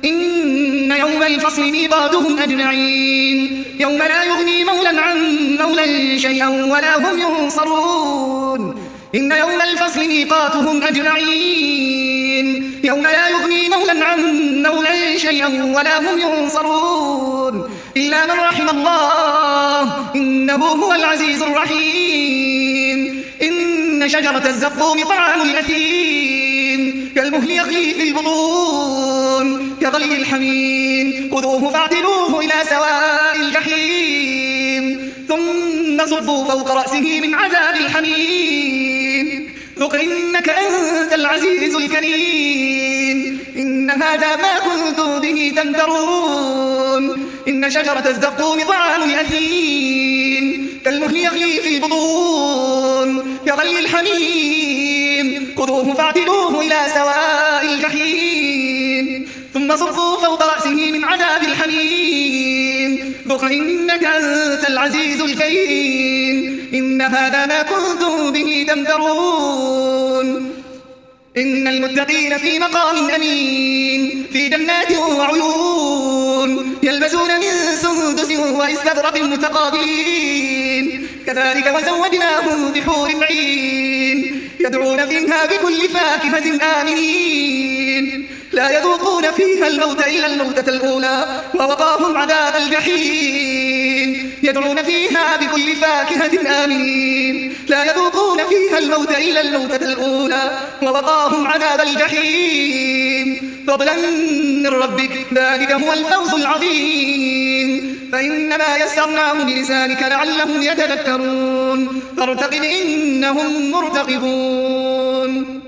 إن يوم الفصل ميقاتهم أجمعين يوم لا يغني مولا عن مولا شيئا ولا هم ينصرون إن يوم الفصل ميقاتهم أجمعين يوم لا يغني مولا عن مولا شيئا ولا هم ينصرون إلا من رحم الله إنه هو العزيز الرحيم إن شجرة الزقوم طعام الأثيم كالمهل يغلي في البطون كغلي الحميم خذوه فاعتلوه إلى سواء الجحيم ثم صبوا فوق رأسه من عذاب الحميم ذق إنك أنت العزيز الكريم إن هذا ما كنتم به تمترون إن شجرة الزقوم طعام الأثيم كالمهل يغلي في البطون كغلي الحميم خذوه فاعتلوه إلى سواء الجحيم ثم صبوا فوق رأسه من عذاب الحميم ذق إنك أنت العزيز الكريم إن هذا ما كنتم به تمترون إن المتقين في مقام أمين في جنات وعيون يلبسون من سندس واستبرق متقابلين كذلك وزوجناهم بحور عين يدعون فيها بكل فاكهة آمنين لا يذوقون فيها الموت إلا الموتة الأولى ووقاهم عذاب الجحيم يدعون فيها بكل فاكهة آمنين لا يذوقون فيها الموت إلا الموتة الأولى ووقاهم عذاب الجحيم فضلا من ربك ذلك هو الفوز العظيم فإنما يسرناه بلسانك لعلهم يتذكرون فارتقب إنهم مرتقبون